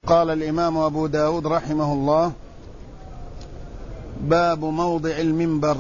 قال الإمام أبو داود رحمه الله: باب موضع المنبر.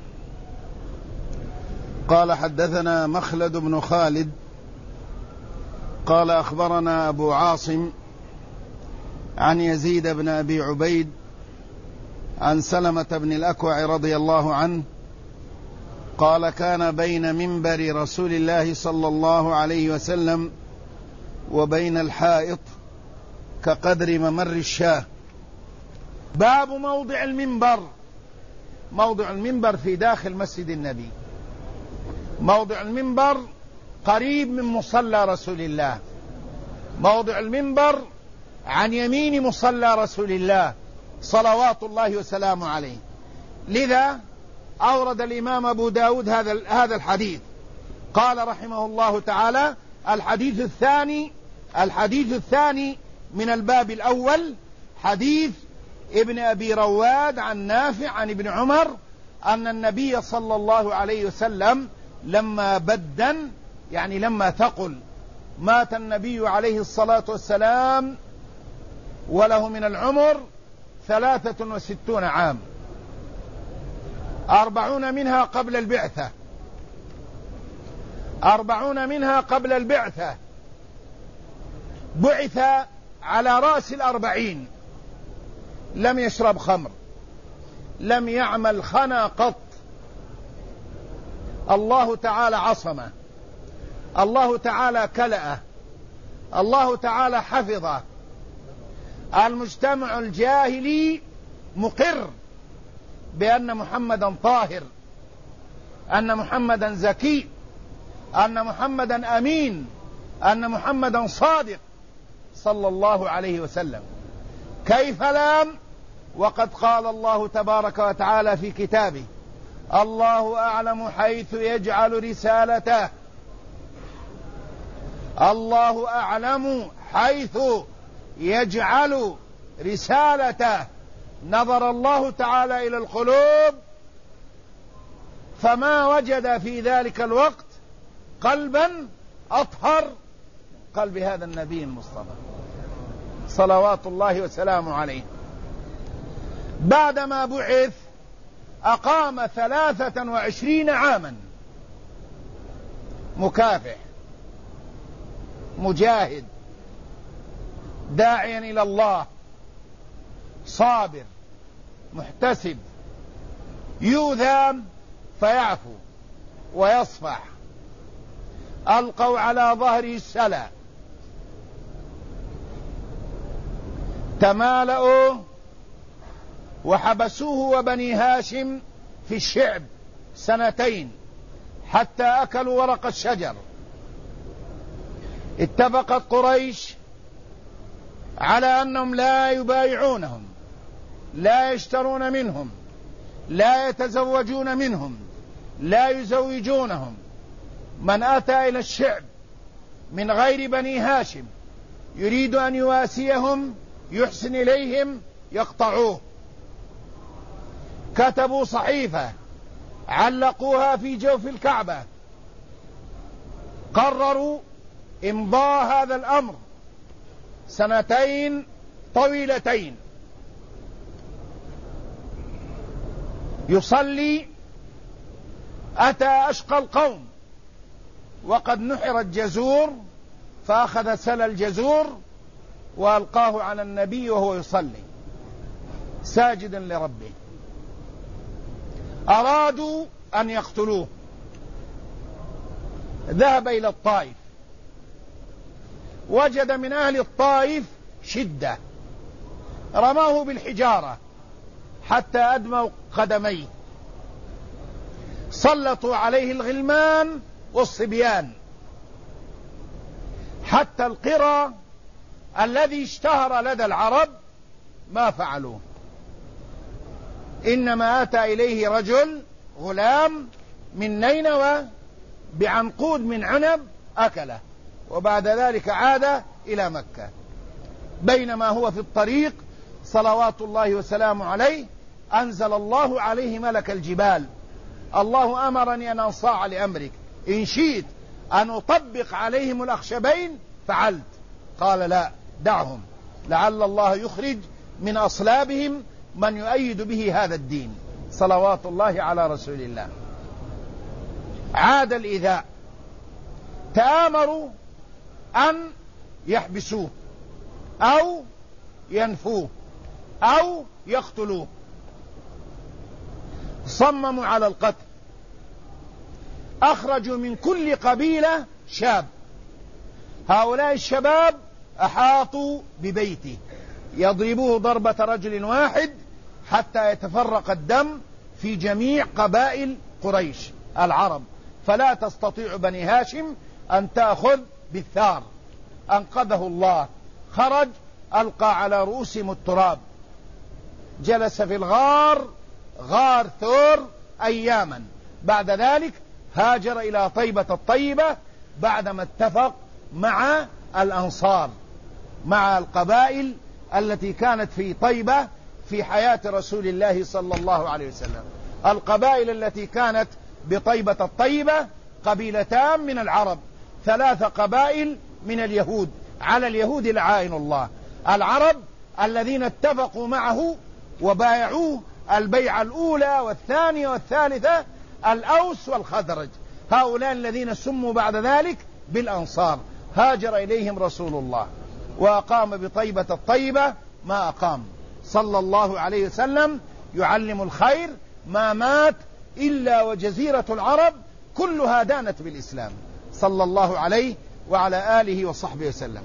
قال: حدثنا مخلد بن خالد قال: أخبرنا أبو عاصم عن يزيد بن أبي عبيد عن سلمة بن الأكوع رضي الله عنه قال: كان بين منبر رسول الله صلى الله عليه وسلم وبين الحائط كقدر ممر الشاة. باب موضع المنبر. موضع المنبر في داخل مسجد النبي. موضع المنبر قريب من مصلى رسول الله. موضع المنبر عن يمين مصلى رسول الله صلوات الله وسلامه عليه. لذا أورد الإمام أبو داود هذا الحديث. قال رحمه الله تعالى: الحديث الثاني من الباب الأول حديث ابن أبي رواد عن نافع عن ابن عمر أن النبي صلى الله عليه وسلم لما بدن، يعني لما ثقل، مات النبي عليه الصلاة والسلام وله من العمر 63 عام، 40 منها قبل البعثة. 40 منها قبل البعثة. بعث على رأس 40. لم يشرب خمر، لم يعمل خنا قط. الله تعالى عصمه، الله تعالى كلأه، الله تعالى حفظه. المجتمع الجاهلي مقر بأن محمدا طاهر، أن محمدا زكي، أن محمدا أمين، أن محمدا صادق صلى الله عليه وسلم. كيف لام؟ وقد قال الله تبارك وتعالى في كتابه: الله أعلم حيث يجعل رسالته. الله أعلم حيث يجعل رسالته. نظر الله تعالى إلى القلوب فما وجد في ذلك الوقت قلبا أطهر قلب هذا النبي المصطفى صلوات الله وسلامه عليه. بعدما بعث أقام 23 عاما مكافح مجاهد داعيا إلى الله، صابر محتسب، يؤذى فيعفو ويصفح. ألقوا على ظهره السلا، تمالؤوا وحبسوه وبني هاشم في الشعب 2 حتى أكلوا ورق الشجر. اتفقت قريش على أنهم لا يبايعونهم، لا يشترون منهم، لا يتزوجون منهم، لا يزوجونهم. من أتى إلى الشعب من غير بني هاشم يريد أن يواسيهم يحسن إليهم يقطعوه. كتبوا صحيفة علقوها في جوف الكعبة، قرروا إمضاء هذا الأمر 2 طويلتين. يصلي، أتى أشقى القوم وقد نحر الجزور، فأخذ سل الجزور وألقاه على النبي وهو يصلي ساجدا لربه. أرادوا أن يقتلوه. ذهب إلى الطائف، وجد من أهل الطائف شدة، رموه بالحجارة حتى أدموا قدميه. سلطوا عليه الغلمان والصبيان، حتى القرى الذي اشتهر لدى العرب ما فعلوه. إنما أتى إليه رجل غلام من نينوى بعنقود من عنب أكله، وبعد ذلك عاد إلى مكة. بينما هو في الطريق صلوات الله وسلامه عليه أنزل الله عليه ملك الجبال: الله أمرني أن أنصاع لأمرك، إن شئت أن أطبق عليهم الأخشبين فعلت. قال: لا، دعهم، لعل الله يخرج من أصلابهم من يؤيد به هذا الدين، صلوات الله على رسول الله. عاد الإيذاء، تآمروا أن يحبسوه أو ينفوه أو يقتلوه، صمموا على القتل، أخرجوا من كل قبيلة شاب، هؤلاء الشباب أحاطوا ببيته يضربوه ضربة رجل واحد حتى يتفرق الدم في جميع قبائل قريش العرب، فلا تستطيع بني هاشم أن تأخذ بالثار. أنقذه الله، خرج ألقى على رؤوسهم التراب، جلس في الغار، غار ثور، أياما. بعد ذلك هاجر إلى طيبة الطيبة بعدما اتفق مع الأنصار، مع القبائل التي كانت في طيبة في حياة رسول الله صلى الله عليه وسلم. القبائل التي كانت بطيبة الطيبة قبيلتان من العرب، 3 قبائل من اليهود، على اليهود لعائن الله. العرب الذين اتفقوا معه وبايعوه البيعة الأولى والثانية والثالثة، الأوس والخزرج، هؤلاء الذين سموا بعد ذلك بالأنصار. هاجر إليهم رسول الله وأقام بطيبة الطيبة ما أقام صلى الله عليه وسلم، يعلم الخير، ما مات إلا وجزيرة العرب كلها دانت بالإسلام، صلى الله عليه وعلى آله وصحبه وسلم.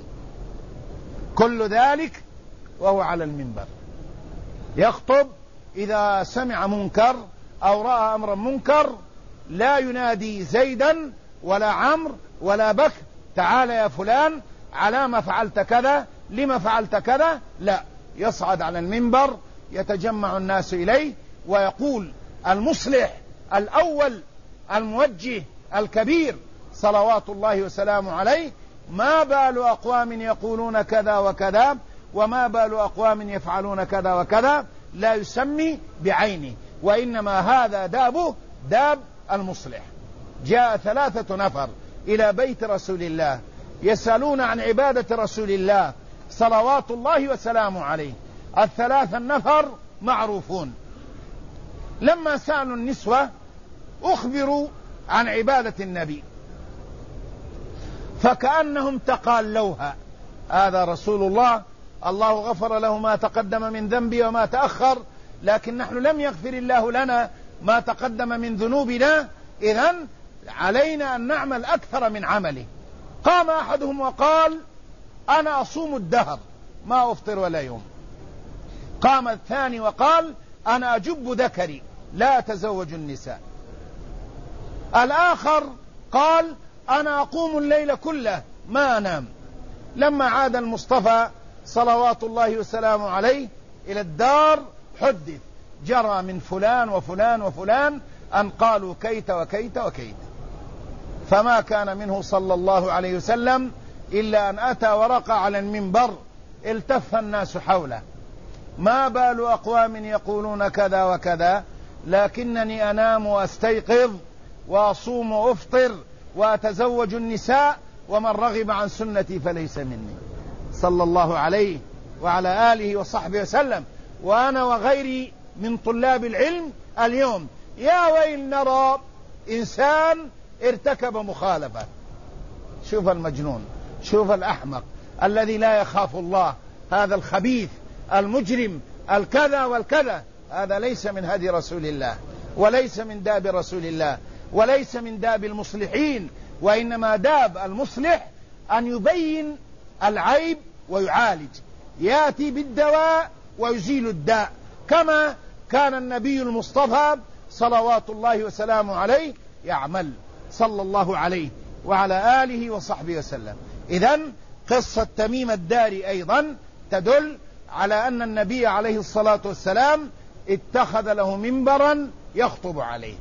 كل ذلك وهو على المنبر يخطب، إذا سمع منكر أو رأى أمرا منكر لا ينادي زيدا ولا عمرو ولا بكر تعال يا فلان على ما فعلت كذا، لما فعلت كذا، لا، يصعد على المنبر، يتجمع الناس إليه ويقول المصلح الأول الموجه الكبير صلوات الله وسلامه عليه: ما بال أقوام يقولون كذا وكذا، وما بال أقوام يفعلون كذا وكذا، لا يسمي بعينه، وإنما هذا دابه داب المصلح. جاء 3 نفر إلى بيت رسول الله يسألون عن عبادة رسول الله صلوات الله وسلامه عليه. 3 النفر معروفون، لما سألوا النسوة أخبروا عن عبادة النبي فكأنهم تقالوها: هذا رسول الله، الله غفر له ما تقدم من ذنبي وما تأخر، لكن نحن لم يغفر الله لنا ما تقدم من ذنوبنا، إذن علينا أن نعمل أكثر من عمله. قام أحدهم وقال: أنا أصوم الدهر ما أفطر ولا يوم. قام الثاني وقال: أنا أجب ذكري لا أتزوج النساء. الآخر قال: أنا أقوم الليل كله ما أنام. لما عاد المصطفى صلوات الله وسلامه عليه إلى الدار حدث: جرى من فلان وفلان وفلان أن قالوا كيت وكيت وكيت. فما كان منه صلى الله عليه وسلم إلا أن أتى ورقى على المنبر، التف الناس حوله: ما بال أقوام يقولون كذا وكذا، لكنني أنام وأستيقظ وأصوم وأفطر وأتزوج النساء، ومن رغب عن سنتي فليس مني، صلى الله عليه وعلى آله وصحبه وسلم. وأنا وغيري من طلاب العلم اليوم يا ويل نرى إنسان ارتكب مخالفة. شوف المجنون، شوف الأحمق الذي لا يخاف الله، هذا الخبيث المجرم الكذا والكذا، هذا ليس من هدي رسول الله، وليس من داب رسول الله، وليس من داب المصلحين. وإنما داب المصلح أن يبين العيب ويعالج، يأتي بالدواء ويزيل الداء، كما كان النبي المصطفى صلوات الله وسلامه عليه يعمل، صلى الله عليه وعلى آله وصحبه وسلم. إذن قصة تميم الداري أيضا تدل على أن النبي عليه الصلاة والسلام اتخذ له منبرا يخطب عليه.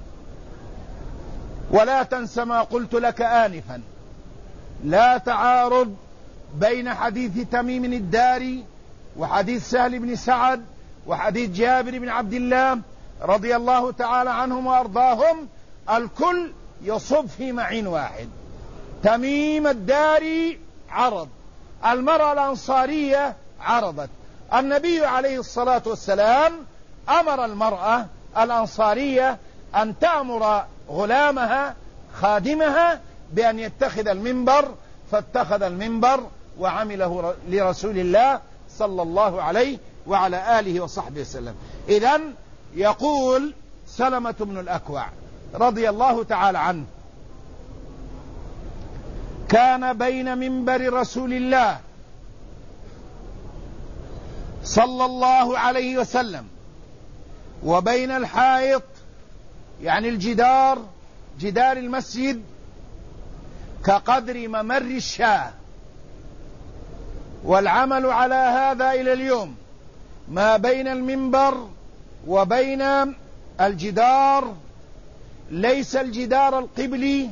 ولا تنس ما قلت لك آنفا، لا تعارض بين حديث تميم الداري وحديث سهل بن سعد وحديث جابر بن عبد الله رضي الله تعالى عنهم وأرضاهم، الكل يصب في معين واحد. تميم الداري عرض، المرأة الأنصارية عرضت. النبي عليه الصلاة والسلام أمر المرأة الأنصارية أن تأمر غلامها خادمها بأن يتخذ المنبر، فاتخذ المنبر وعمله لرسول الله صلى الله عليه وعلى آله وصحبه وسلم. إذن يقول سلمة بن الأكوع رضي الله تعالى عنه: كان بين منبر رسول الله صلى الله عليه وسلم وبين الحائط، يعني الجدار، جدار المسجد، كقدر ممر الشاة. والعمل على هذا إلى اليوم، ما بين المنبر وبين الجدار ليس الجدار القبلي.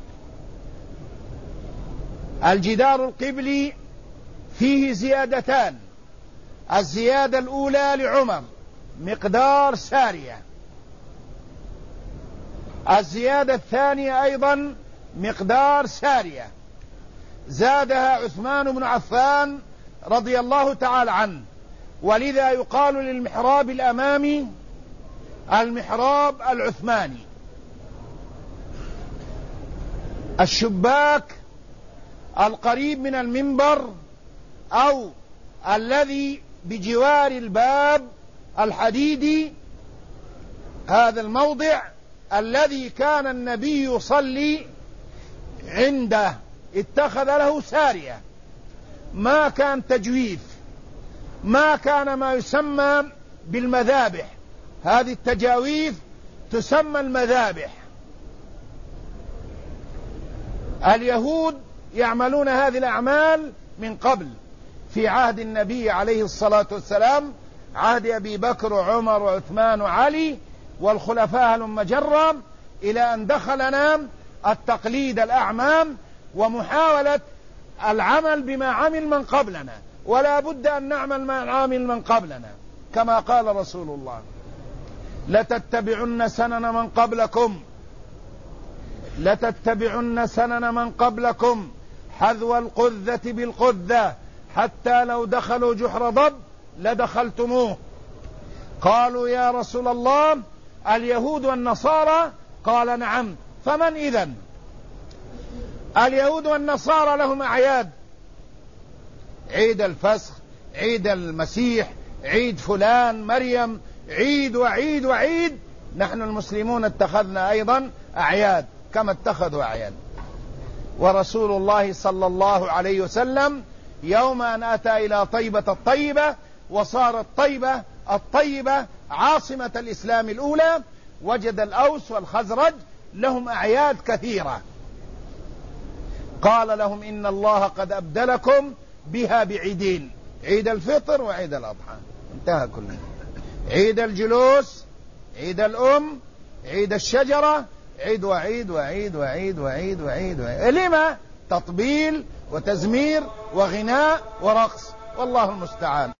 الجدار القبلي فيه زيادتان: الزيادة الأولى لعمر مقدار سارية، الزيادة الثانية أيضا مقدار سارية، زادها عثمان بن عفان رضي الله تعالى عنه. ولذا يقال للمحراب الأمامي المحراب العثماني. الشباك القريب من المنبر أو الذي بجوار الباب الحديدي، هذا الموضع الذي كان النبي يصلي عنده اتخذ له سارية. ما كان تجويف، ما كان ما يسمى بالمذابح. هذه التجاويف تسمى المذابح. اليهود يعملون هذه الأعمال من قبل، في عهد النبي عليه الصلاة والسلام، عهد أبي بكر وعمر وعثمان وعلي والخلفاء المجرة، إلى أن دخلنا التقليد الأعمام ومحاولة العمل بما عمل من قبلنا. ولا بد أن نعمل ما عمل من قبلنا، كما قال رسول الله: لتتبعن سنن من قبلكم، لتتبعن سنن من قبلكم حذو القذة بالقذة، حتى لو دخلوا جحر ضب لدخلتموه. قالوا: يا رسول الله، اليهود والنصارى؟ قال: نعم. فمن إذن؟ اليهود والنصارى لهم أعياد: عيد الفسخ، عيد المسيح، عيد فلان مريم، عيد وعيد وعيد. نحن المسلمون اتخذنا أيضا أعياد كما اتخذوا أعياد. ورسول الله صلى الله عليه وسلم يوم أن أتى إلى طيبة الطيبة، وصارت طيبة الطيبة عاصمة الإسلام الأولى، وجد الأوس والخزرج لهم أعياد كثيرة. قال لهم: إن الله قد أبدلكم بها بعيدين: عيد الفطر وعيد الأضحى. انتهى كله. عيد الجلوس، عيد الأم، عيد الشجرة، عيد وعيد وعيد وعيد وعيد وعيد وعيد. لما؟ تطبيل وتزمير وغناء ورقص، والله المستعان.